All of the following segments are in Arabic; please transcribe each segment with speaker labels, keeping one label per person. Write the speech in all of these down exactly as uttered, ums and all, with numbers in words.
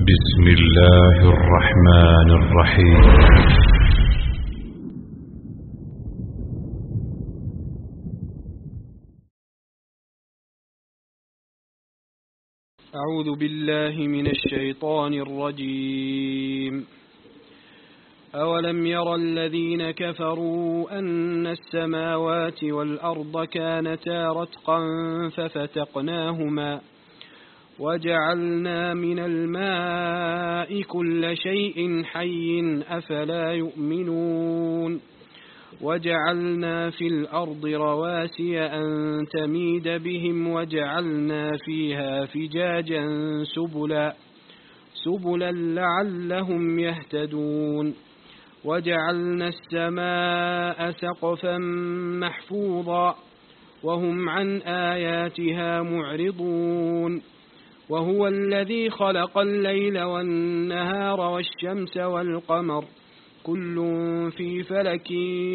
Speaker 1: بسم الله الرحمن الرحيم.
Speaker 2: أعوذ بالله من الشيطان الرجيم. أولم ير الذين كفروا أن السماوات والأرض كانتا رتقا ففتقناهما وجعلنا من الماء كل شيء حي أفلا يؤمنون وجعلنا في الأرض رواسي أن تميد بهم وجعلنا فيها فجاجا سبلا سبلا لعلهم يهتدون وجعلنا السماء سقفا محفوظا وهم عن آياتها معرضون وهو الذي خلق الليل والنهار والشمس والقمر كل في فلك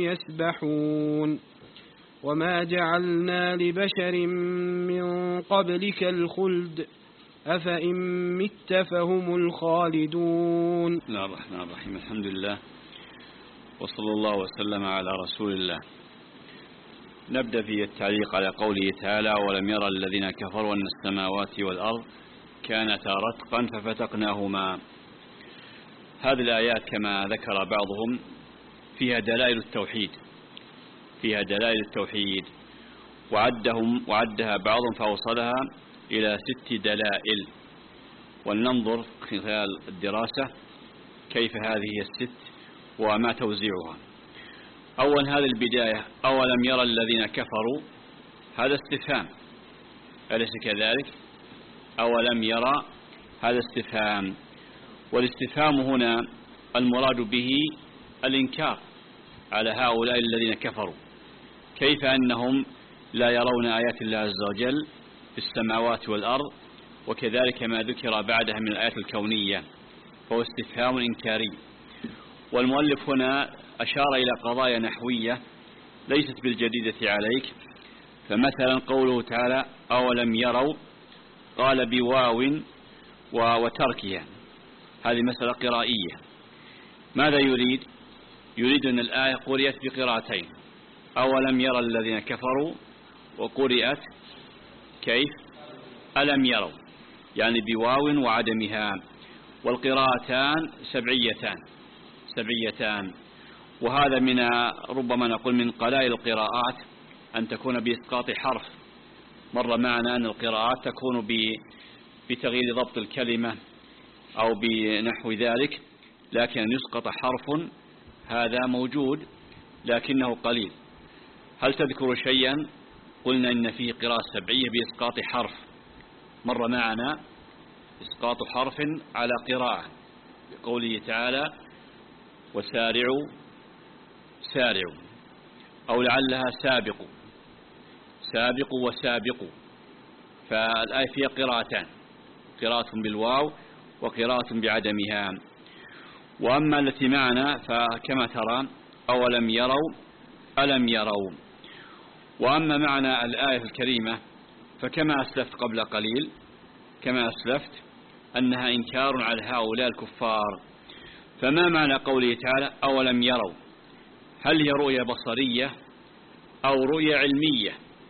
Speaker 2: يسبحون وما جعلنا لبشر من قبلك الخلد أفإن مت فهم الخالدون.
Speaker 3: بسم الله الرحمن الرحيم. الحمد لله وصلى الله وسلم على رسول الله. نبدأ في التعليق على قوله تعالى: ولم يرى الذين كفروا أن السماوات والأرض كانتا رتقا ففتقناهما. هذه الآيات كما ذكر بعضهم فيها دلائل التوحيد فيها دلائل التوحيد وعدهم وعدها بعضهم فأوصلها إلى ست دلائل، ولننظر خلال الدراسة كيف هذه الست وما توزيعها. أول هذه البداية: أولم يرى الذين كفروا، هذا استفهام، أليس كذلك؟ أولم يرى، هذا استفهام، والاستفهام هنا المراد به الإنكار على هؤلاء الذين كفروا، كيف أنهم لا يرون آيات الله عز وجل في السماوات والأرض، وكذلك ما ذكر بعدها من الآيات الكونية، فهو استفهام إنكاري. والمؤلف هنا أشار إلى قضايا نحوية ليست بالجديدة عليك، فمثلا قوله تعالى: أولم يروا، قال بواو وتركها، هذه مسألة قرائية. ماذا يريد؟ يريد أن الآية قرئت بقراءتين: أولم يرى الذين كفروا، وقرئت كيف؟ ألم يروا، يعني بواو وعدمها، والقراءتان سبعيتان سبعيتان وهذا من ربما نقول من قلائل القراءات أن تكون بإسقاط حرف. مر معنا أن القراءات تكون بتغيير ضبط الكلمة أو بنحو ذلك، لكن أن يسقط حرف هذا موجود لكنه قليل. هل تذكر شيئا قلنا إن فيه قراءة سبعية بإسقاط حرف؟ مر معنا إسقاط حرف على قراءة بقوله تعالى: وسارعوا سارعوا، أو لعلها سابقوا سابقوا وسابقوا. فالآية فيها قراءتان: قراءة بالواو وقراءة بعدمها. وأما التي معنا فكما ترى: أولم يروا ألم يروا. وأما معنى الآية الكريمة فكما أسلفت قبل قليل كما أسلفت أنها إنكار على هؤلاء الكفار. فما معنى قوله تعالى: أولم يروا؟ هل هي رؤية بصرية أو رؤية علمية؟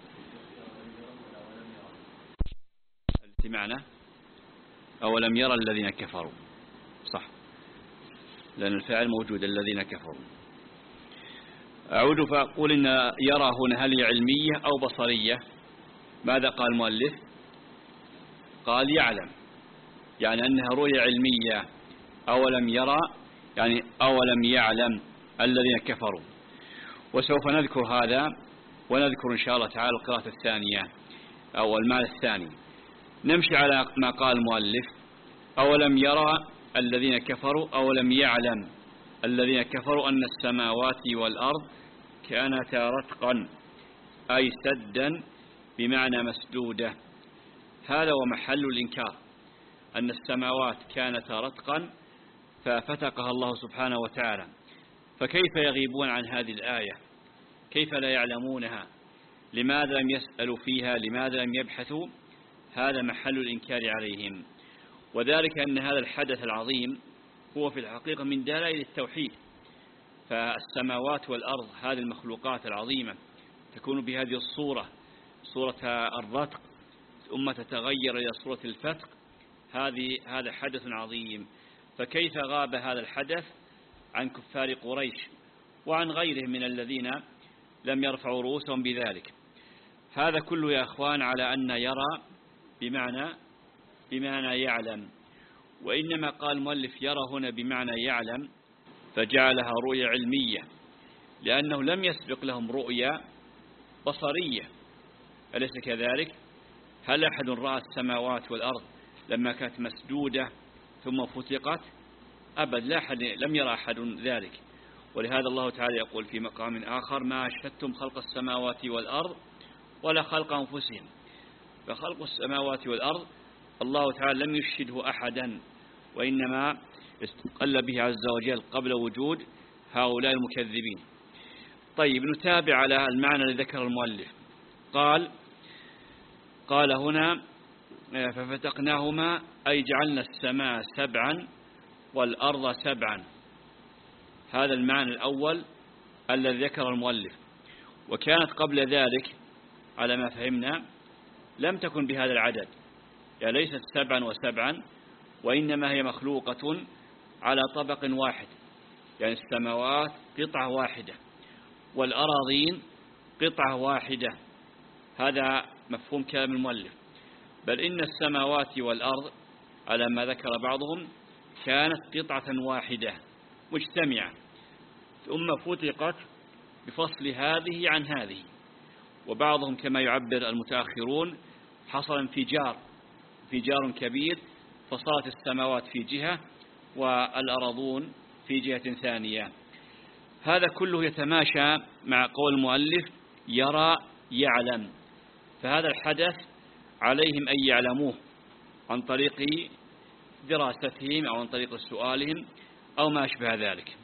Speaker 3: التي معنى أولم يرى الذين كفروا، صح، لأن الفاعل موجود، الذين كفروا. أعود فأقول إن يرى هنا هل هي علمية أو بصرية؟ ماذا قال المؤلف؟ قال يعلم، يعني أنها رؤية علمية. أولم يرى يعني أولم يعلم الذين كفروا. وسوف نذكر هذا ونذكر إن شاء الله تعالى القراءة الثانية أو المعنى الثاني. نمشي على ما قال المؤلف: أولم يرى الذين كفروا، أولم يعلم الذين كفروا أن السماوات والأرض كانتا رتقا، أي سدا بمعنى مسدودة. هذا ومحل الإنكار، أن السماوات كانتا رتقا ففتقها الله سبحانه وتعالى. فكيف يغيبون عن هذه الآية؟ كيف لا يعلمونها؟ لماذا لم يسألوا فيها؟ لماذا لم يبحثوا؟ هذا محل الإنكار عليهم. وذلك أن هذا الحدث العظيم هو في الحقيقة من دلائل التوحيد. فالسماوات والأرض هذه المخلوقات العظيمة تكون بهذه الصورة، صورة الرتق، ثم تتغير إلى صورة الفتق، هذه هذا حدث عظيم. فكيف غاب هذا الحدث عن كفار قريش وعن غيرهم من الذين لم يرفعوا رؤوسهم بذلك؟ هذا كله يا أخوان على أن يرى بمعنى بمعنى يعلم، وإنما قال المؤلف يرى هنا بمعنى يعلم فجعلها رؤية علمية، لأنه لم يسبق لهم رؤية بصرية، أليس كذلك؟ هل أحد رأى السماوات والأرض لما كانت مسدودة ثم فتقت؟ أبد، لا أحد، لم يرى أحد ذلك. ولهذا الله تعالى يقول في مقام آخر: ما أشهدتم خلق السماوات والأرض ولا خلق أنفسهم. فخلق السماوات والأرض الله تعالى لم يشهده أحدا، وإنما استقل به عز وجل قبل وجود هؤلاء المكذبين. طيب، نتابع على المعنى الذي ذكر المؤلف. قال قال هنا: ففتقناهما، أي جعلنا السماء سبعا والأرض سبعا. هذا المعنى الأول الذي ذكر المؤلف. وكانت قبل ذلك على ما فهمنا لم تكن بهذا العدد، يعني ليست سبعا وسبعا، وإنما هي مخلوقة على طبق واحد، يعني السماوات قطعة واحدة والأراضين قطعة واحدة. هذا مفهوم كلام المؤلف. بل إن السماوات والأرض على ما ذكر بعضهم كانت قطعة واحدة مجتمعة، ثم فتقت بفصل هذه عن هذه. وبعضهم كما يعبر المتأخرون حصل انفجار انفجار كبير، فصارت السماوات في جهة والأرضون في جهة ثانية. هذا كله يتماشى مع قول المؤلف يرى يعلم. فهذا الحدث عليهم أن يعلموه عن طريق دراستهم أو عن طريق سؤالهم أو ما أشبه ذلك.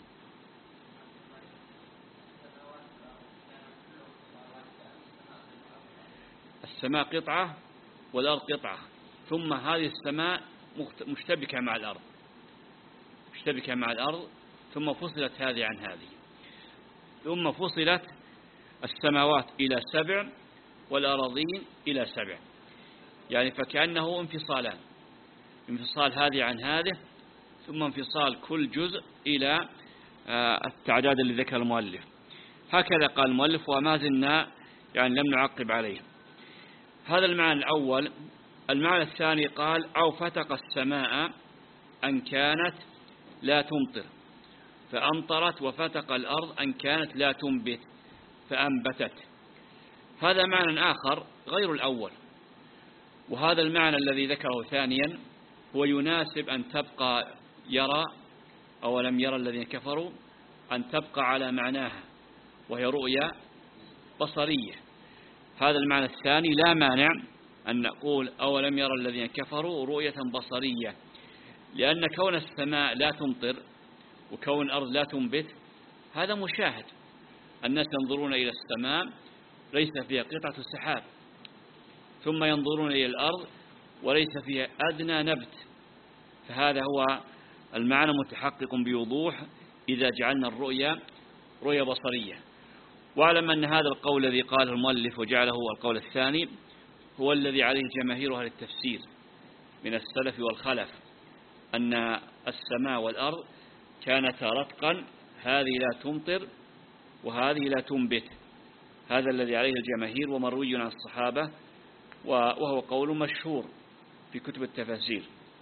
Speaker 3: السماء قطعة والأرض قطعة، ثم هذه السماء مشتبكة مع الأرض مشتبكة مع الأرض ثم فصلت هذه عن هذه، ثم فصلت السماوات إلى سبع والأراضين إلى سبع، يعني فكأنه انفصالان، انفصال هذه عن هذه، ثم انفصال كل جزء إلى التعداد اللي ذكر المؤلف. هكذا قال المؤلف، وما زلنا يعني لم نعقب عليه. هذا المعنى الأول. المعنى الثاني قال: أو فتق السماء أن كانت لا تمطر فأمطرت، وفتق الأرض أن كانت لا تنبت فأنبتت. هذا معنى آخر غير الأول. وهذا المعنى الذي ذكره ثانيا هو يناسب أن تبقى يرى أولم يرى الذين كفروا، أن تبقى على معناها وهي رؤية بصرية. هذا المعنى الثاني لا مانع أن نقول أولم يرى الذين كفروا رؤية بصرية، لأن كون السماء لا تمطر وكون الأرض لا تنبت هذا مشاهد. الناس ينظرون إلى السماء ليس فيها قطعة سحاب، ثم ينظرون إلى الأرض وليس فيها أدنى نبت. فهذا هو المعنى متحقق بوضوح إذا جعلنا الرؤية رؤية بصرية. واعلم أن هذا القول الذي قاله المؤلف وجعله القول الثاني هو الذي عليه جماهير أهل التفسير من السلف والخلف، أن السماء والأرض كانتا رتقا، هذه لا تمطر وهذه لا تنبت. هذا الذي عليه الجماهير ومروي عن الصحابة، وهو قول مشهور في كتب التفاسير.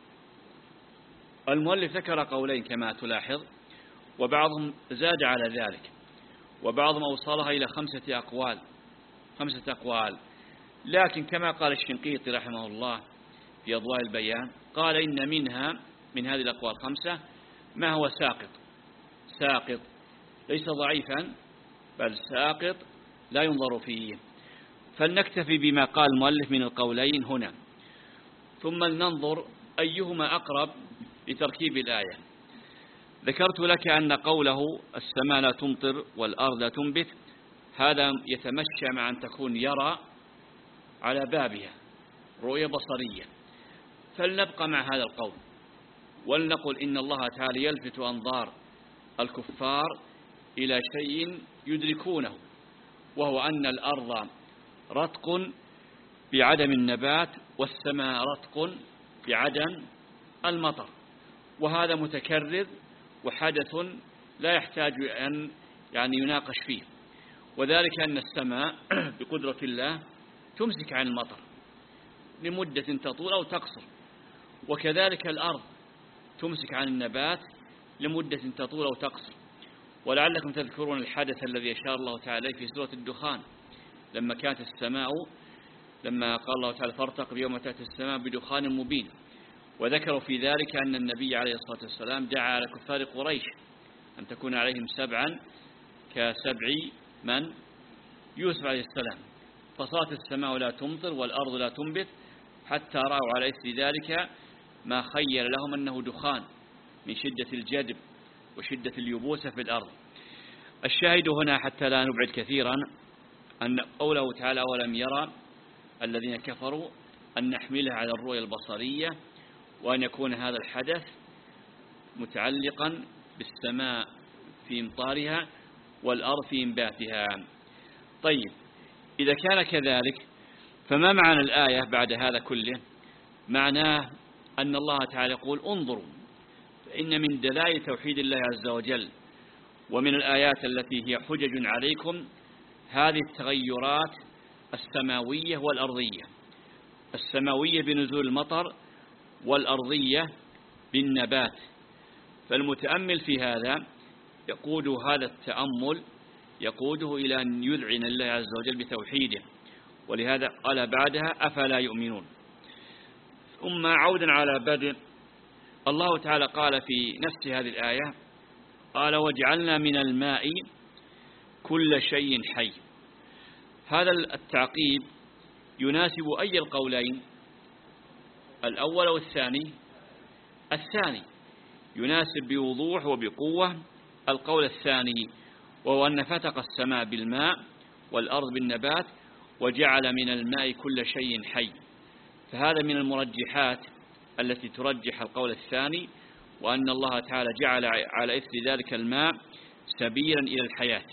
Speaker 3: المؤلف ذكر قولين كما تلاحظ، وبعضهم زاد على ذلك، وبعضهم أوصلها إلى خمسة أقوال خمسة أقوال لكن كما قال الشنقيطي رحمه الله في أضواء البيان، قال إن منها من هذه الأقوال خمسة ما هو ساقط ساقط ليس ضعيفا بل ساقط لا ينظر فيه. فلنكتفي بما قال المؤلف من القولين هنا، ثم لننظر أيهما أقرب لتركيب الآية. ذكرت لك أن قوله السماء لا تمطر والأرض لا تنبت هذا يتمشى مع أن تكون يرى على بابها رؤية بصرية، فلنبقى مع هذا القول ولنقل إن الله تعالى يلفت أنظار الكفار إلى شيء يدركونه، وهو أن الأرض رتق بعدم النبات والسماء رتق بعدم المطر، وهذا متكرر وحدث لا يحتاج أن يعني يناقش فيه. وذلك أن السماء بقدرة الله تمسك عن المطر لمدة تطول أو تقصر، وكذلك الأرض تمسك عن النبات لمدة تطول أو تقصر. ولعلكم تذكرون الحدث الذي أشار الله تعالى في سورة الدخان لما كانت السماء لما قال الله تعالى فارتقب يوم تأتي السماء بدخان مبين، وذكروا في ذلك أن النبي عليه الصلاة والسلام دعا على كفار قريش أن تكون عليهم سبعا كسبع من يوسف عليه السلام، فصارت السماء لا تمطر والأرض لا تنبت حتى رأوا على إثر ذلك ما خير لهم أنه دخان من شدة الجدب وشدة اليبوسة في الأرض. الشاهد هنا حتى لا نبعد كثيرا أن قوله تعالى ولم يرى الذين كفروا أن نحملها على الرؤية البصرية، وأن يكون هذا الحدث متعلقا بالسماء في إمطارها والأرض في إنباتها. طيب، إذا كان كذلك فما معنى الآية بعد هذا كله؟ معناه أن الله تعالى يقول انظروا، فإن من دلائل توحيد الله عز وجل ومن الآيات التي هي حجج عليكم هذه التغيرات السماوية والأرضية، السماوية بنزول المطر والأرضية بالنبات. فالمتأمل في هذا يقود هذا التأمل يقوده إلى أن يذعن الله عز وجل بتوحيده، ولهذا قال بعدها أفلا يؤمنون. ثم عودا على بدء، الله تعالى قال في نفس هذه الآية قال وجعلنا من الماء كل شيء حي. هذا التعقيب يناسب أي القولين، الأول والثاني؟ الثاني يناسب بوضوح وبقوة القول الثاني، وهو أن فتق السماء بالماء والأرض بالنبات وجعل من الماء كل شيء حي. فهذا من المرجحات التي ترجح القول الثاني، وأن الله تعالى جعل على إثر ذلك الماء سبيلا إلى الحياة.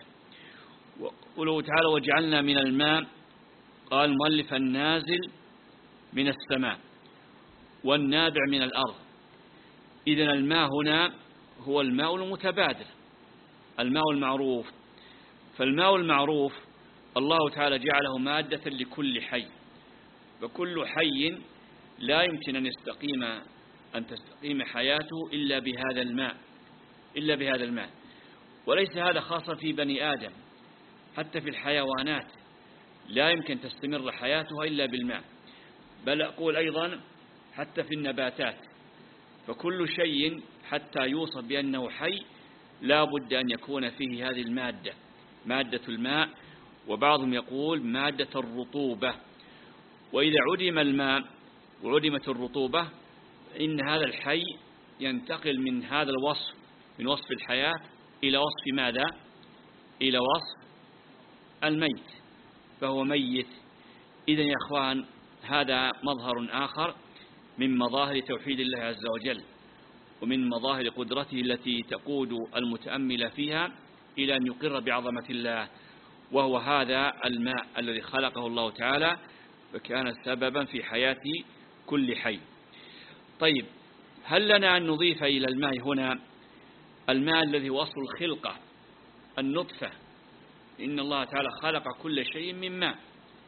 Speaker 3: وقوله تعالى وجعلنا من الماء، قال مؤلف النازل من السماء والنابع من الأرض. إذن الماء هنا هو الماء المتبادل، الماء المعروف. فالماء المعروف الله تعالى جعله مادة لكل حي، وكل حي لا يمكن أن يستقيم أن تستقيم حياته إلا بهذا الماء إلا بهذا الماء. وليس هذا خاصا في بني آدم، حتى في الحيوانات لا يمكن تستمر حياتها إلا بالماء، بل أقول أيضا حتى في النباتات. فكل شيء حتى يوصف بأنه حي لا بد أن يكون فيه هذه المادة، مادة الماء، وبعضهم يقول مادة الرطوبة. وإذا عدم الماء وعدمت الرطوبة إن هذا الحي ينتقل من هذا الوصف، من وصف الحياة إلى وصف ماذا؟ إلى وصف الميت، فهو ميت. إذن يا أخوان هذا مظهر آخر من مظاهر توحيد الله عز وجل، ومن مظاهر قدرته التي تقود المتأمل فيها إلى أن يقر بعظمة الله، وهو هذا الماء الذي خلقه الله تعالى فكان سببا في حياة كل حي. طيب، هل لنا أن نضيف إلى الماء هنا الماء الذي هو أصل الخلقة، النطفة؟ إن الله تعالى خلق كل شيء من ماء،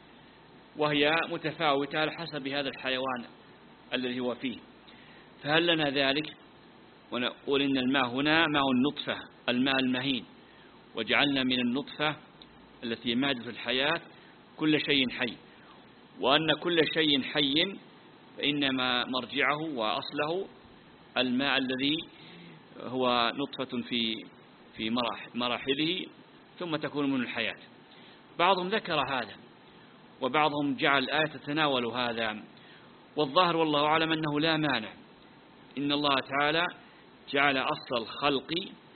Speaker 3: وهي متفاوتة على حسب هذا الحيوان الذي هو فيه. فهل لنا ذلك؟ ونقول إن الماء هنا ماء النطفة، الماء المهين، وجعلنا من النطفة التي مادة الحياة كل شيء حي، وأن كل شيء حي فإنما مرجعه وأصله الماء الذي هو نطفة في في مراحله ثم تكون من الحياة. بعضهم ذكر هذا وبعضهم جعل الآية تتناول هذا، والظاهر والله أعلم أنه لا مانع. إن الله تعالى جعل أصل الخلق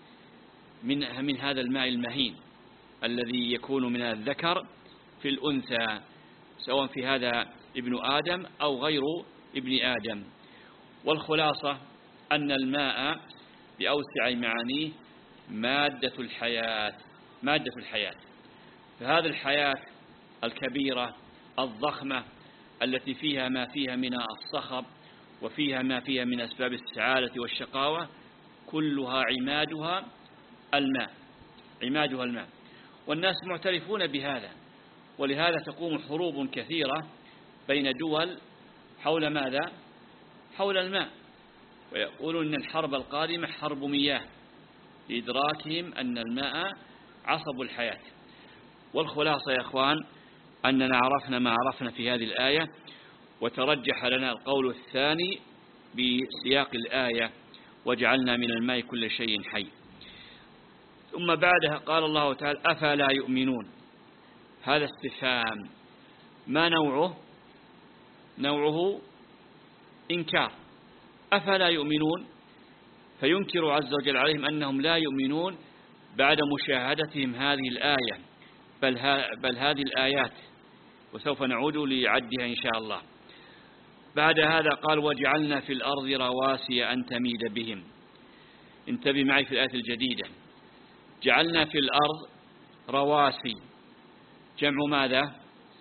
Speaker 3: من من هذا الماء المهين الذي يكون من الذكر في الأنثى، سواء في هذا ابن آدم أو غير ابن آدم. والخلاصة أن الماء بأوسع معانيه مادة الحياة، مادة الحياة. فهذه الحياة الكبيرة الضخمة التي فيها ما فيها من الصخب وفيها ما فيها من أسباب السعادة والشقاوة كلها عمادها الماء، عمادها الماء. والناس معترفون بهذا، ولهذا تقوم حروب كثيرة بين دول حول ماذا؟ حول الماء، ويقولون أن الحرب القادمة حرب مياه لإدراكهم أن الماء عصب الحياة. والخلاصة يا أخوان أننا عرفنا ما عرفنا في هذه الآية، وترجح لنا القول الثاني بسياق الآية وجعلنا من الماء كل شيء حي. ثم بعدها قال الله تعالى أفلا يؤمنون. هذا استفهام، ما نوعه؟ نوعه إنكار. أفلا يؤمنون، فينكر عز وجل عليهم أنهم لا يؤمنون بعد مشاهدتهم هذه الآية، بل, بل هذه الآيات، وسوف نعود لعدها إن شاء الله. بعد هذا قال وجعلنا في الأرض رواسي أن تميد بهم. انتبه معي في الآية الجديدة، جعلنا في الأرض رواسي، جمع ماذا؟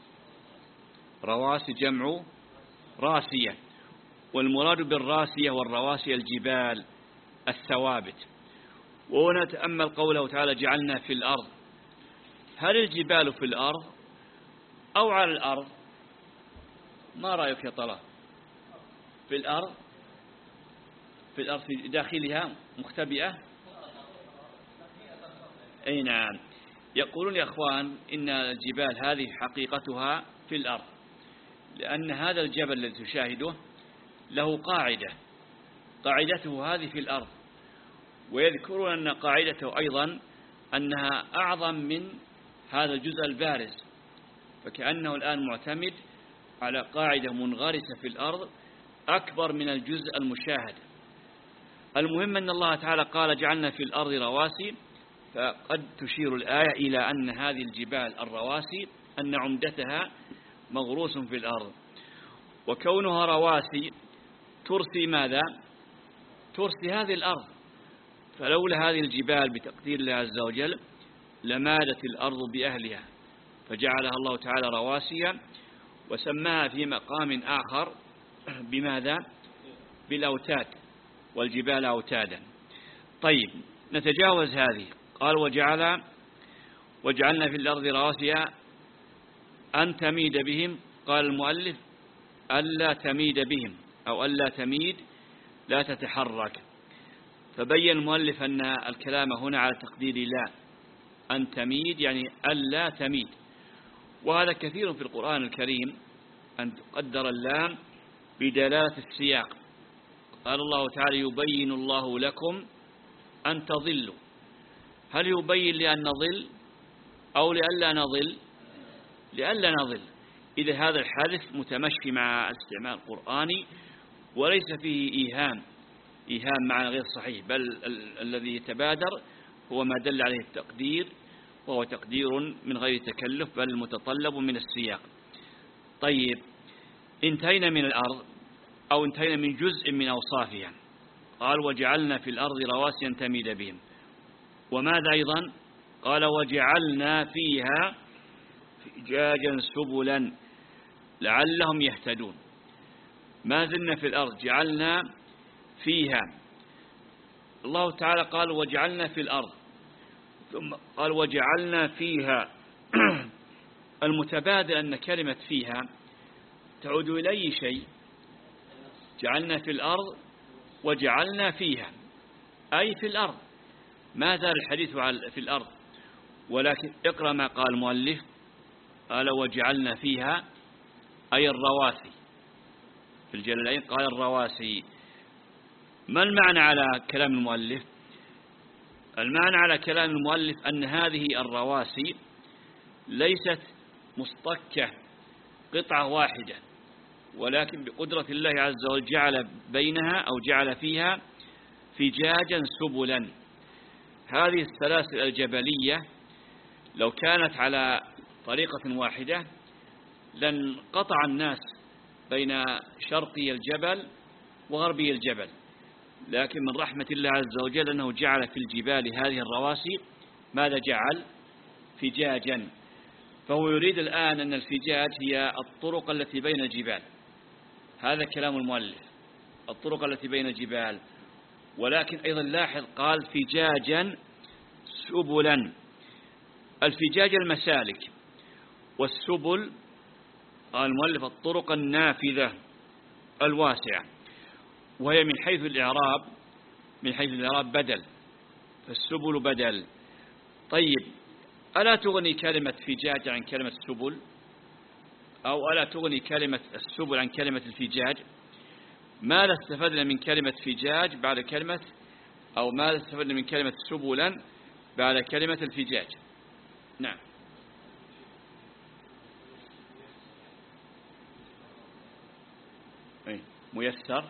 Speaker 3: رواسي جمع راسية، والمراد بالراسية والرواسي الجبال الثوابت. وهنا تأمل قوله تعالى جعلنا في الأرض، هل الجبال في الأرض أو على الأرض؟ ما رأيك يا طلال؟ في الأرض، في الأرض في داخلها مختبئة. أي نعم. يقولون يا أخوان إن الجبال هذه حقيقتها في الأرض، لأن هذا الجبل الذي تشاهده له قاعدة، قاعدته هذه في الأرض. ويذكرون أن قاعدته أيضا أنها أعظم من هذا الجزء البارز، فكأنه الآن معتمد على قاعدة منغرسة في الأرض أكبر من الجزء المشاهد. المهم أن الله تعالى قال جعلنا في الأرض رواسي، فقد تشير الآية إلى أن هذه الجبال الرواسي أن عمدتها مغروس في الأرض، وكونها رواسي ترسي ماذا؟ ترسي هذه الأرض. فلولا هذه الجبال بتقدير الله عز وجل لمادت الأرض بأهلها، فجعلها الله تعالى رواسيا وسماها في مقام آخر بماذا؟ بالأوتاد، والجبال أوتادا. طيب نتجاوز هذه. قال وجعل وجعلنا في الأرض رواسي أن تميد بهم. قال المؤلف ألا تميد بهم، أو ألا تميد لا تتحرك. فبين المؤلف أن الكلام هنا على تقدير لا، أن تميد يعني ألا تميد. وهذا كثير في القرآن الكريم أن تقدر اللام بدلالة السياق. قال الله تعالى يبين الله لكم أن تضلوا. هل يبين لأن نضل أو لألا نضل؟ لألا نضل. إذا هذا الحادث متمشي مع استعمال قرآني وليس فيه إيهام، إيهام معنى غير صحيح، بل ال الذي يتبادر هو ما دل عليه التقدير، وهو تقدير من غير تكلف بل متطلب من السياق. طيب انتهينا من الأرض أو انتهينا من جزء من أوصافها. قال وجعلنا في الأرض رواسي أن تميد بهم. وماذا أيضا؟ قال وجعلنا فيها فجاجا سبلا لعلهم يهتدون. ما زلنا في الأرض، جعلنا فيها. الله تعالى قال وجعلنا في الأرض، ثم قال وجعلنا فيها. المتبادل أن كلمة فيها تعود إلى أي شيء؟ جعلنا في الأرض وجعلنا فيها، أي في الأرض، ما زال الحديث في الأرض. ولكن اقرأ ما قال المؤلف، قال وجعلنا فيها أي الرواسي. في الجلالين قال الرواسي. ما المعنى على كلام المؤلف؟ المعنى على كلام المؤلف أن هذه الرواسي ليست مصطكة قطعة واحدة، ولكن بقدرة الله عز وجل جعل بينها أو جعل فيها فجاجا سبلا. هذه السلاسل الجبلية لو كانت على طريقة واحدة لن قطع الناس بين شرقي الجبل وغربي الجبل. لكن من رحمة الله عز وجل أنه جعل في الجبال هذه الرواسي ماذا جعل؟ فجاجا. فهو يريد الآن أن الفجاج هي الطرق التي بين الجبال، هذا كلام المؤلف، الطرق التي بين الجبال. ولكن أيضا لاحظ قال فجاجا سبلا. الفجاج المسالك، والسبل قال المؤلف الطرق النافذة الواسعة، وهي من حيث الإعراب من حيث الإعراب بدل، فالسبل بدل. طيب ألا تغني كلمة فجاج عن كلمة سبل؟ أو ألا تغني كلمة السبل عن كلمة الفجاج؟ ماذا استفدنا من كلمة فجاج بعد كلمة أو ماذا استفدنا من كلمة سبلا بعد كلمة الفجاج؟ نعم. أي ميسر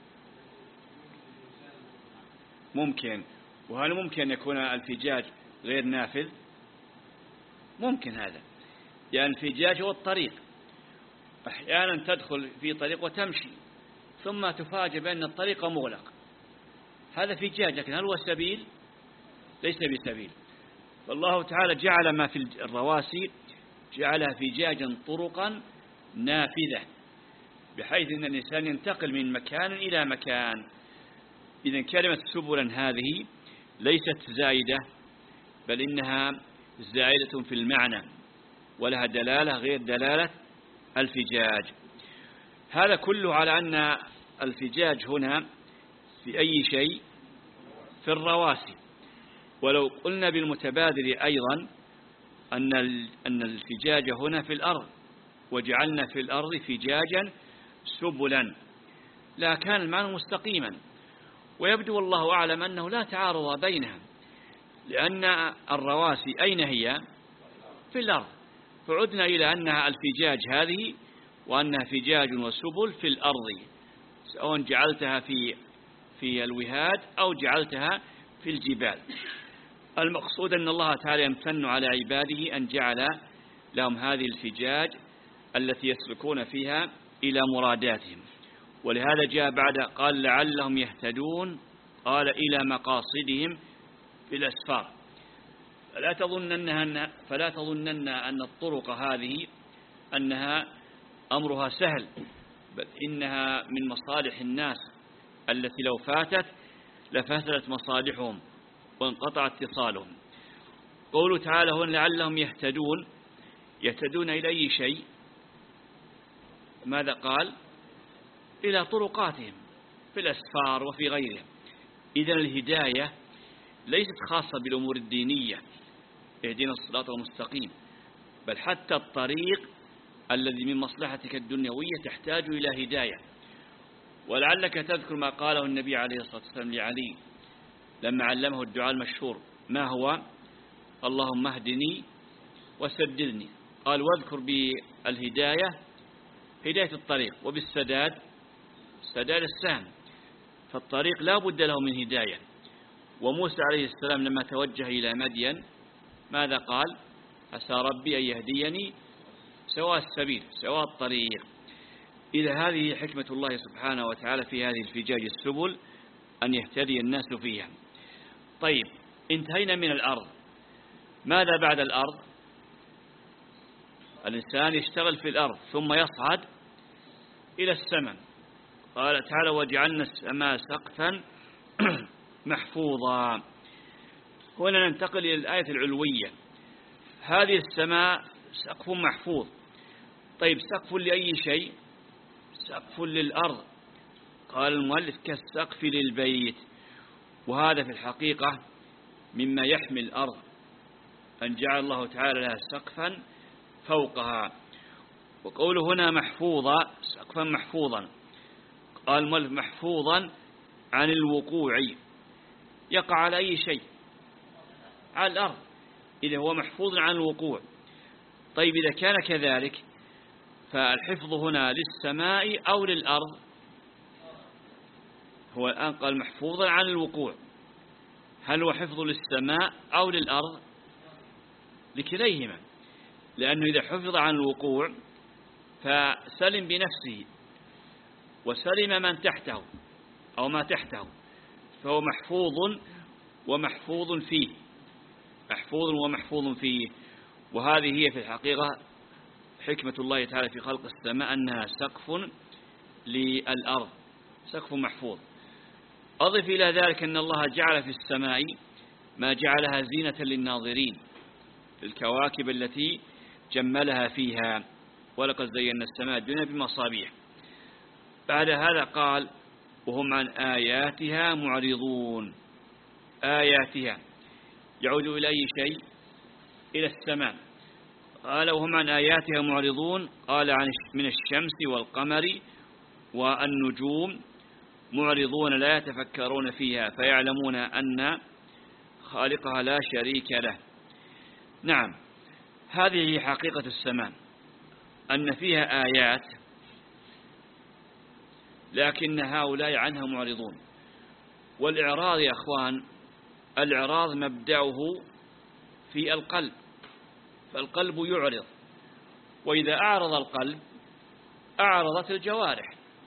Speaker 3: ممكن. وهل ممكن يكون الفجاج غير نافذ؟ ممكن هذا، يعني الفجاج هو الطريق. أحيانا تدخل في طريق وتمشي ثم تفاجأ بأن الطريق مغلق، هذا فجاج. لكن هل هو سبيل؟ ليس بسبيل. فالله تعالى جعل ما في الرواسي جعلها فجاجا طرقا نافذة، بحيث أن الإنسان ينتقل من مكان إلى مكان. إذن كلمة سبلا هذه ليست زائدة، بل إنها زائدة في المعنى ولها دلالة غير دلالة الفجاج. هذا كله على أن الفجاج هنا في أي شيء؟ في الرواسي. ولو قلنا بالمتبادر أيضا أن أن الفجاج هنا في الأرض، وجعلنا في الأرض فجاجا سبلا، لا كان المعنى مستقيما. ويبدو والله أعلم أنه لا تعارض بينها، لأن الرواسي أين هي؟ في الأرض. فعدنا إلى أنها الفجاج هذه وأنها فجاج وسبل في الأرض، سواء جعلتها في في الوهاد أو جعلتها في الجبال. المقصود أن الله تعالى يمتن على عباده أن جعل لهم هذه الفجاج التي يسلكون فيها إلى مراداتهم. ولهذا جاء بعد قال لعلهم يهتدون، قال إلى مقاصدهم في الأسفار. فلا تظنن فلا تظنن أن الطرق هذه أنها أمرها سهل، بل إنها من مصالح الناس التي لو فاتت لفسدت مصالحهم وانقطع اتصالهم. قوله تعالى هنا لعلهم يهتدون، يهتدون إلى أي شيء؟ ماذا قال؟ إلى طرقاتهم في الأسفار وفي غيرهم. إذن الهداية ليست خاصة بالأمور الدينية، اهدنا الصراط المستقيم، بل حتى الطريق الذي من مصلحتك الدنيوية تحتاج إلى هداية. ولعلك تذكر ما قاله النبي عليه الصلاة والسلام لعلي لما علمه الدعاء المشهور، ما هو؟ اللهم اهدني وسددني. قال واذكر بالهداية هداية الطريق، وبالسداد سداد السهم. فالطريق لا بد له من هداية. وموسى عليه السلام لما توجه إلى مدين ماذا قال؟ عسى ربي أن يهديني سواء السبيل سواء الطريق. إذا هذه حكمة الله سبحانه وتعالى في هذه الفجاج السبل أن يهتدي الناس فيها. طيب انتهينا من الأرض، ماذا بعد الأرض؟ الإنسان يشتغل في الأرض ثم يصعد إلى السماء. قال تعالى وجعلنا السماء سقفا محفوظا. هنا ننتقل إلى الآية العلوية. هذه السماء سقف محفوظ. طيب سقف لأي شيء؟ سقف للأرض. قال المؤلف كالسقف للبيت. وهذا في الحقيقة مما يحمي الأرض، أن جعل الله تعالى لها سقفا فوقها. وقوله هنا محفوظة سقفا محفوظا، قال المؤلف محفوظا عن الوقوع، يقع على أي شيء؟ على الأرض. إذا هو محفوظ عن الوقوع. طيب إذا كان كذلك فالحفظ هنا للسماء أو للأرض؟ هو الآن قال محفوظا عن الوقوع، هل هو حفظ للسماء أو للأرض؟ لكليهما، لأنه إذا حفظ عن الوقوع فسلم بنفسه وسلم من تحته، أو ما تحته، فهو محفوظ ومحفوظ فيه، محفوظ ومحفوظ فيه. وهذه هي في الحقيقة حكمة الله تعالى في خلق السماء، أنها سقف للأرض، سقف محفوظ. أضف إلى ذلك أن الله جعل في السماء ما جعلها زينة للناظرين، الكواكب التي جملها فيها، ولقد زينا السماء الدنيا بمصابيح. بعد هذا قال وهم عن آياتها معرضون. آياتها يعود إلى أي شيء؟ إلى السماء. قال وهم عن آياتها معرضون، قال عن من الشمس والقمر والنجوم معرضون لا يتفكرون فيها فيعلمون أن خالقها لا شريك له. نعم، هذه حقيقة السماء، أن فيها آيات، لكن هؤلاء عنها معرضون. والإعراض يا أخوان، الإعراض مبدأه في القلب، فالقلب يعرض، وإذا أعرض القلب أعرضت الجوارح،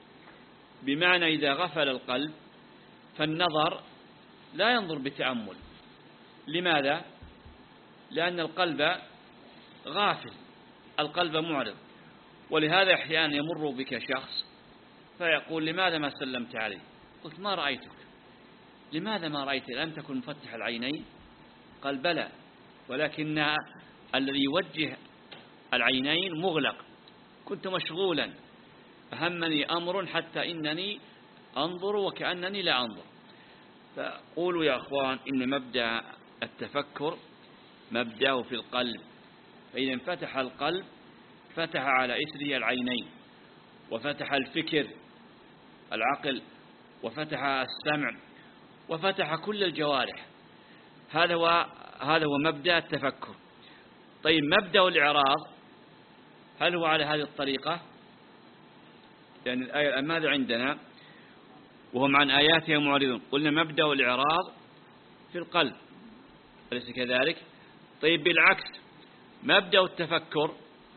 Speaker 3: بمعنى إذا غفل القلب فالنظر لا ينظر بتأمل. لماذا؟ لأن القلب غافل، القلب معرض. ولهذا أحيانا يمر بك شخص فيقول لماذا ما سلمت عليه؟ قلت ما رأيتك. لماذا ما رأيت؟ لم تكن مفتح العينين؟ قال بلى، ولكن الذي يوجه العينين مغلق، كنت مشغولا، أهمني أمر حتى إنني أنظر وكأنني لا أنظر. فقولوا يا أخوان إن مبدأ التفكر مبدأه في القلب، فإذا انفتح القلب فتح على إثره العينين، وفتح الفكر العقل، وفتح السمع، وفتح كل الجوارح. هذا هو هذا هو مبدأ التفكر. طيب مبدأ الإعراض هل هو على هذه الطريقة؟ لأن الآية ماذا عندنا؟ وهم عن آياتها معرضون. قلنا مبدأ الإعراض في القلب، أليس كذلك؟ طيب بالعكس، مبدأ التفكر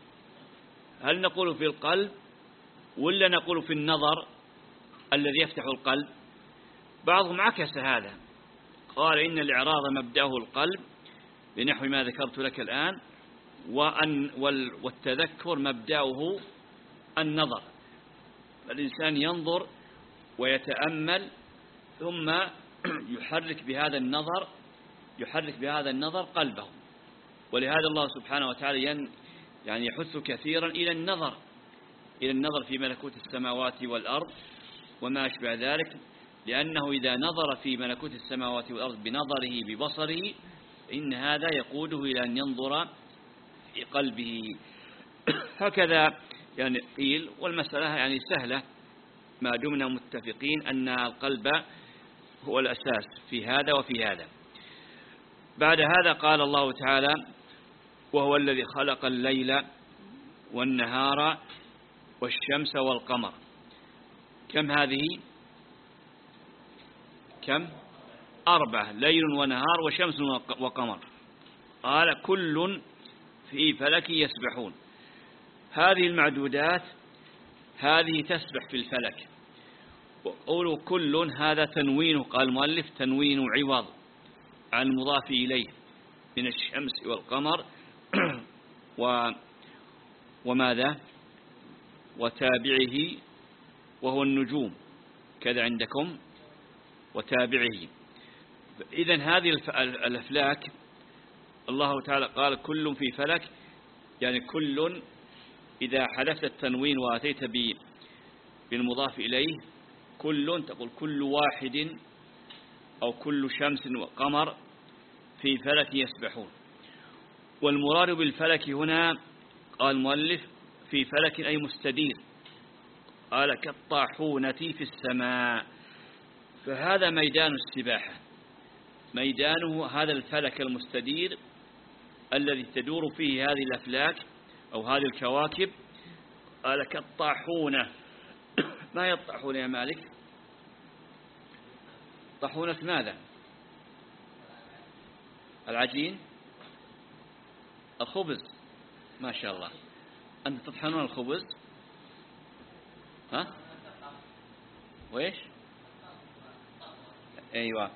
Speaker 3: هل نقول في القلب ولا نقول في النظر الذي يفتح القلب؟ بعضهم عكس هذا، قال إن الإعراض مبدأه القلب بنحو ما ذكرت لك الآن، وأن والتذكر مبدأه النظر. الإنسان ينظر ويتأمل ثم يحرك بهذا النظر يحرك بهذا النظر قلبه. ولهذا الله سبحانه وتعالى يعني يحث كثيرا إلى النظر إلى النظر في ملكوت السماوات والأرض وما أشبه ذلك، لأنه إذا نظر في ملكوت السماوات والأرض بنظره ببصره إن هذا يقوده إلى أن ينظر في قلبه. هكذا يعني قيل، والمسألة يعني سهلة ما دمنا متفقين أن القلب هو الأساس في هذا وفي هذا. بعد هذا قال الله تعالى وهو الذي خلق الليل والنهار والشمس والقمر. كم هذه؟ كم؟ أربعة، ليل ونهار وشمس وقمر. قال كل في فلك يسبحون. هذه المعدودات هذه تسبح في الفلك. وقولوا كل هذا تنوين، قال المؤلف تنوين عوض عن المضاف إليه من الشمس والقمر و وماذا وتابعه وهو النجوم كذا عندكم وتابعه. إذن هذه الأفلاك الله تعالى قال كل في فلك، يعني كل إذا حذفت التنوين وأتيت بالمضاف إليه كل تقول كل واحد أو كل شمس وقمر في فلك يسبحون. والمراد بالفلك هنا قال المؤلف في فلك أي مستدير، قال كالطاحونة في السماء. فهذا ميدان السباحة، ميدانه هذا الفلك المستدير الذي تدور فيه هذه الأفلاك أو هذه الكواكب. قال كالطاحونة. ما هي الطاحونة يا مالك؟ طاحونة ماذا؟ العجين، الخبز. ما شاء الله، أنت تطحنون الخبز؟ ها؟ وإيش؟ أيوة،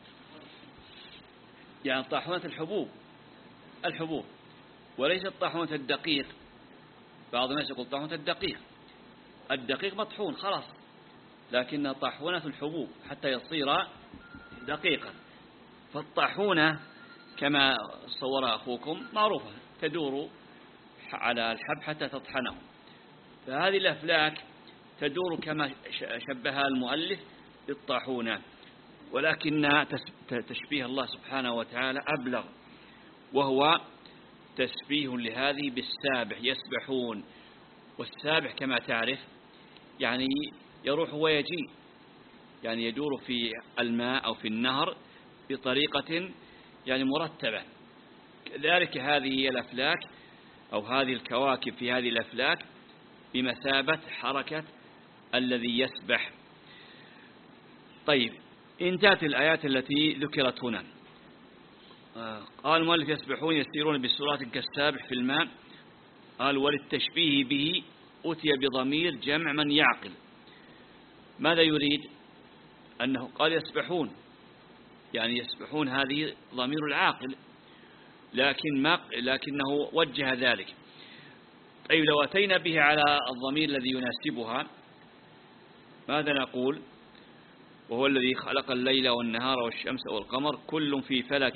Speaker 3: يعني طاحونة الحبوب الحبوب وليس طاحونة الدقيق. بعض الناس يقول طاحونة الدقيق، الدقيق مطحون خلاص، لكن طاحونة الحبوب حتى يصير دقيقا. فالطاحونة كما صور أخوكم معروفة، تدور على الحب حتى تطحنه. فهذه الأفلاك تدور كما شبهها المؤلف بالطاحونة، ولكن تشبيه الله سبحانه وتعالى أبلغ، وهو تشبيه لهذه بالسابح، يسبحون. والسابح كما تعرف يعني يروح ويجي، يعني يدور في الماء أو في النهر بطريقة يعني مرتبة. كذلك هذه الأفلاك أو هذه الكواكب في هذه الأفلاك بمثابة حركة الذي يسبح. طيب، انتهت الآيات التي ذكرت هنا. قال المؤلف يسبحون يسيرون بسرعة كالسابح في الماء. قال وللتشبيه به أتي بضمير جمع من يعقل. ماذا يريد؟ أنه قال يسبحون، يعني يسبحون هذه ضمير العاقل، لكن ما لكنه وجه ذلك. طيب، لو أتينا به على الضمير الذي يناسبها ماذا نقول؟ وهو الذي خلق الليل والنهار والشمس والقمر كل في فلك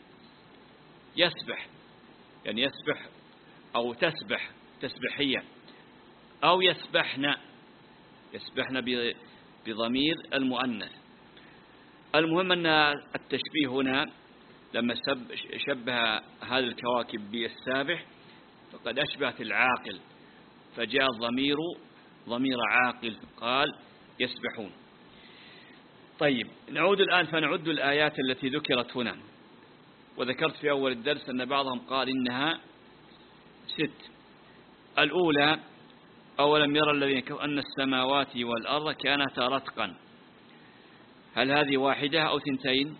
Speaker 3: يسبح، يعني يسبح أو تسبح تسبحية، أو يسبحنا يسبحنا بضمير المؤنث. المهم أن التشبيه هنا لما شبه هذه الكواكب بالسابح فقد أشبهت العاقل، فجاء الضمير ضمير عاقل، قال يسبحون. طيب، نعود الآن فنعد الآيات التي ذكرت هنا. وذكرت في أول الدرس أن بعضهم قال إنها ست. الأولى أولم يرى الذين كفروا أن السماوات والأرض كانتا رتقا. هل هذه واحدة أو ثنتين؟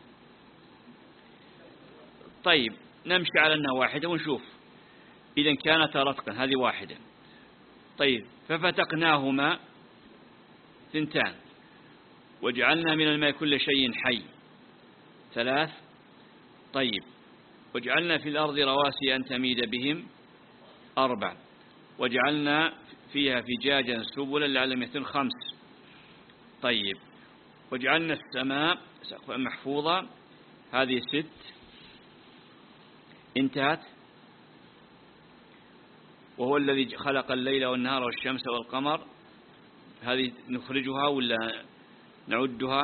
Speaker 3: طيب، نمشي على أنها واحدة ونشوف. إذا كانتا رتقا هذه واحدة. طيب، ففتقناهما ثنتان، وجعلنا من الماء كل شيء حي ثلاث. طيب، وجعلنا في الأرض رواسي أن تميد بهم أربع، وجعلنا فيها فجاجا سبلا لعلهم يهتدون خمس. طيب، وجعلنا السماء سقفا محفوظا هذه ست. انتهت. وهو الذي خلق الليل والنهار والشمس والقمر، هذه نخرجها ولا نعدها؟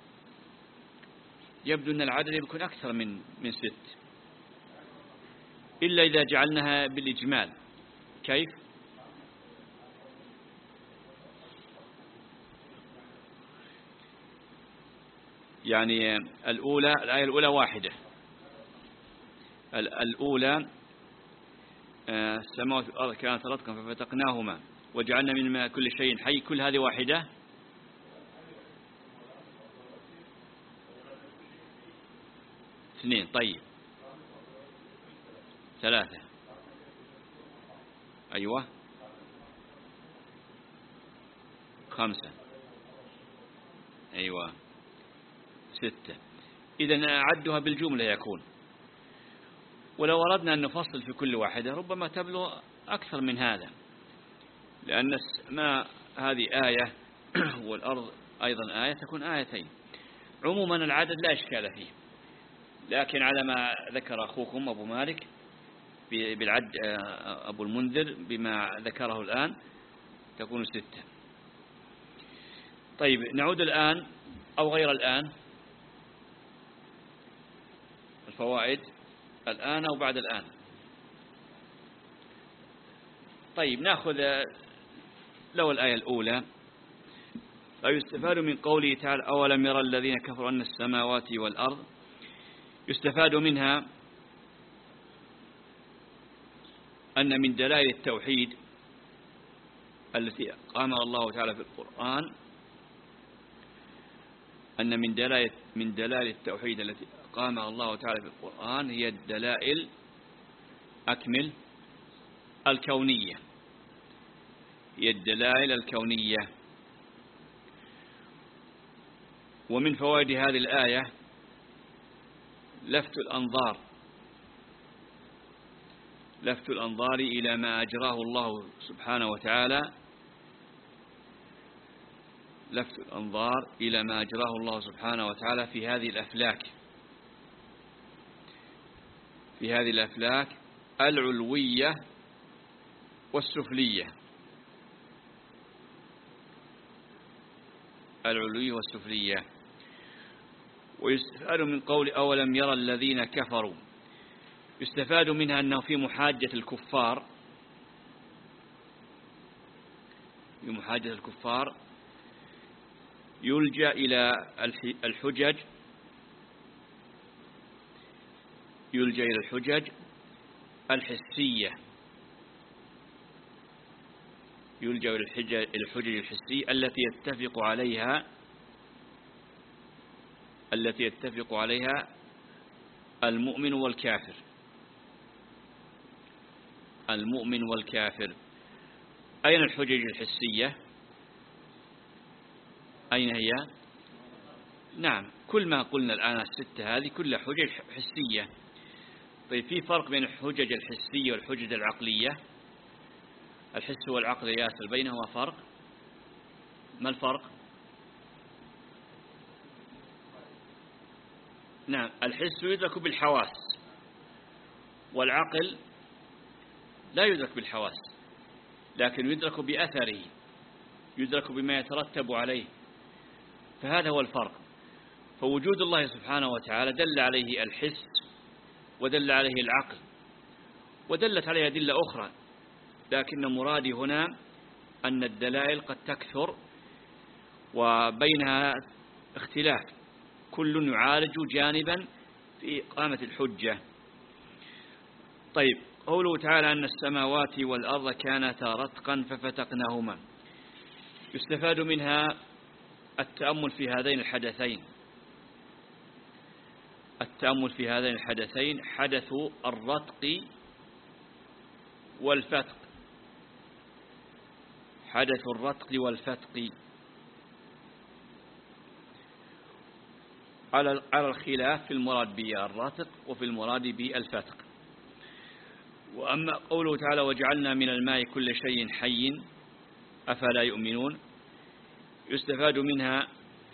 Speaker 3: يبدو أن العدد يكون أكثر من من ست، إلا إذا جعلناها بالإجمال. كيف؟ يعني الأولى الآية الأولى واحدة. الأولى السماوات والأرض كانت رتقا ففتقناهما وجعلنا من الماء كل شيء حي، كل هذه واحدة. اثنين. طيب، ثلاثة. أيوة، خمسة. أيوة، ستة. إذن عدها بالجملة يكون. ولو أردنا أن نفصل في كل واحدة ربما تبلغ أكثر من هذا، لأن السماء هذه آية والأرض أيضا آية، تكون آيتين. عموما العدد لا إشكال فيه، لكن على ما ذكر أخوكم أبو مالك بالعد أبو المنذر بما ذكره الآن تكون ستة. طيب، نعود الآن أو غير الآن الفوائد، الآن أو بعد الآن. طيب، نأخذ لو الآية الأولى. فيستفاد من قوله تعالى أولم يرى الذين كفروا أن السماوات والأرض، يستفاد منها أن من دلائل التوحيد التي قامها الله تعالى في القرآن، أن من دلائل من دلائل التوحيد التي قامها الله تعالى في القرآن هي الدلائل أكمل الكونية، هي الدلائل الكونية. ومن فوائد هذه الآية لفت الأنظار لفت الأنظار إلى ما أجراه الله سبحانه وتعالى لفت الأنظار إلى ما أجراه الله سبحانه وتعالى في هذه الأفلاك في هذه الأفلاك العلوية والسفلية العلوية والسفلية. ويستفاد من قول أولم يرى الذين كفروا، يستفاد منها أنه في محاجة الكفار في محاجة الكفار يلجأ إلى الحجج يلجأ إلى الحجج الحسية يلجأ إلى الحجج الحسية التي يتفق عليها التي يتفق عليها المؤمن والكافر المؤمن والكافر. أين الحجج الحسية؟ أين هي؟ نعم، كل ما قلنا الآن الستة هذه كلها حجج حسية. طيب، في فرق بين الحجج الحسية والحجج العقلية؟ الحس والعقل يا ياسر بينهما فرق؟ ما الفرق؟ نعم، الحس يدرك بالحواس والعقل لا يدرك بالحواس، لكن يدرك بأثره، يدرك بما يترتب عليه. فهذا هو الفرق. فوجود الله سبحانه وتعالى دل عليه الحس ودل عليه العقل ودلت عليه أدلة أخرى، لكن مرادي هنا أن الدلائل قد تكثر وبينها اختلاف، كل يعالج جانبا في إقامة الحجة. طيب، قوله تعالى أن السماوات والأرض كانتا رتقا ففتقناهما، يستفاد منها التأمل في هذين الحدثين التأمل في هذين الحدثين حدث الرتق والفتق حدث الرتق والفتق على على الخلاف في المراد بالرتق وفي المراد بالفتق. وأما قوله تعالى وجعلنا من الماء كل شيء حي أفلا يؤمنون، يستفاد منها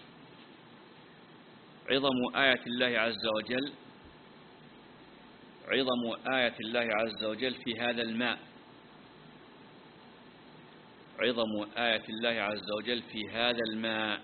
Speaker 3: عظم آية الله عز وجل عظم آية الله عز وجل في هذا الماء عظم آية الله عز وجل في هذا الماء.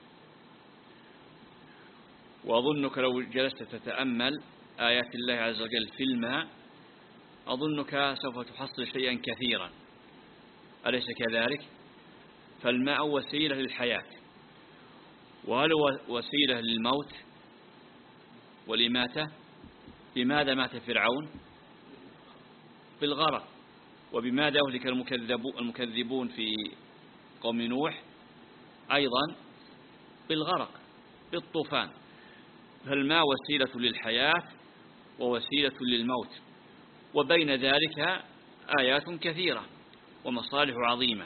Speaker 3: وأظنك لو جلست تتأمل آيات الله عز وجل في الماء أظنك سوف تحصل شيئا كثيرا، أليس كذلك؟ فالماء وسيلة للحياة، وهل هو وسيلة للموت والإماتة؟ بماذا مات فرعون؟ بالغرق. وبماذا أهلك المكذبون في قوم نوح؟ أيضا بالغرق، بالطوفان. فالماء وسيلة للحياة ووسيلة للموت، وبين ذلك آيات كثيرة ومصالح عظيمة.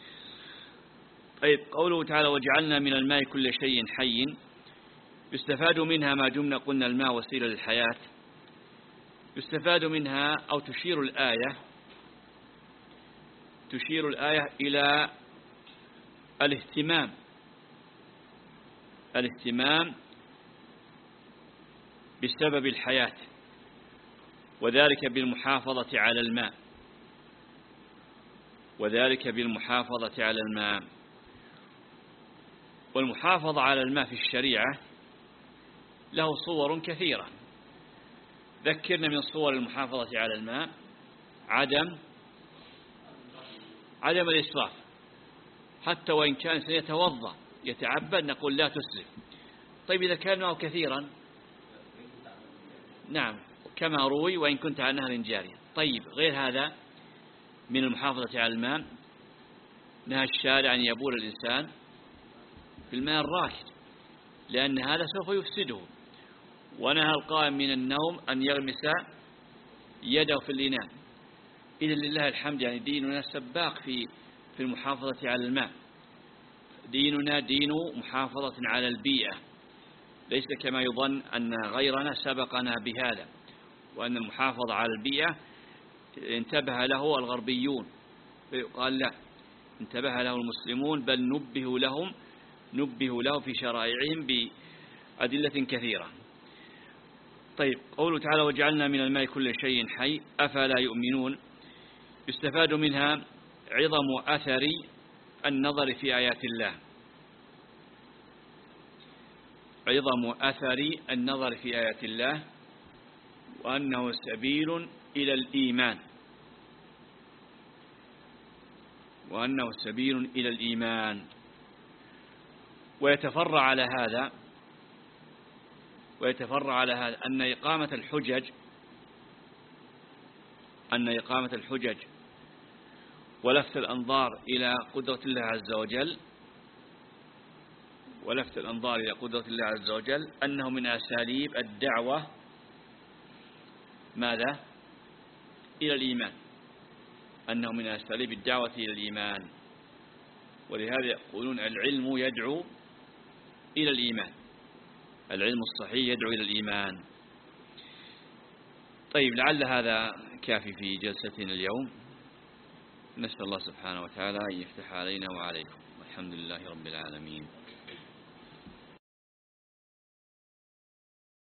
Speaker 3: طيب، قوله تعالى وجعلنا من الماء كل شيء حي، يستفاد منها ما دمنا قلنا الماء وسيلة للحياة، يستفاد منها أو تشير الآية تشير الآية إلى الاهتمام الاهتمام بسبب الحياة، وذلك بالمحافظة على الماء وذلك بالمحافظة على الماء. والمحافظة على الماء في الشريعة له صور كثيرة. ذكرنا من صور المحافظة على الماء عدم عدم الإسراف، حتى وإن كان سيتوضأ يتعبد نقول لا تسرف. طيب، إذا كان معه كثيرا، نعم، كما روي وإن كنت على نهر جاري. طيب، غير هذا من المحافظة على الماء نهى الشارع أن يبول الإنسان في الماء الراكد، لأن هذا سوف يفسده. ونهى القائم من النوم أن يغمس يده في الإناء. إذن لله الحمد، يعني ديننا سباق في في المحافظة على الماء. ديننا دين محافظة على البيئة، ليس كما يظن أن غيرنا سبقنا بهذا، وأن المحافظة على البيئة انتبه له الغربيون، قال لا، انتبه له المسلمون، بل نبه لهم نبه له في شرائعهم بأدلة كثيرة. طيب، قوله تعالى وجعلنا من الماء كل شيء حي أفلا يؤمنون، يستفاد منها عظم أثر النظر في آيات الله، عظم أثر النظر في آيات الله، وأنه سبيل إلى الإيمان، وأنه سبيل إلى الإيمان. ويتفرع على هذا ويتفرع على هذا أن إقامة الحجج أن إقامة الحجج ولفت الأنظار إلى قدرة الله عز وجل ولفت الأنظار إلى قدرة الله عز وجل أنه من أساليب الدعوة ماذا؟ إلى الإيمان، أنه من أساليب الدعوة إلى الإيمان. ولهذا يقولون العلم يدعو إلى الإيمان، العلم الصحيح يدعو إلى الإيمان. طيب، لعل هذا كافي في جلستنا اليوم. نسأل الله سبحانه وتعالى أن يفتح علينا وعليكم، والحمد لله رب العالمين.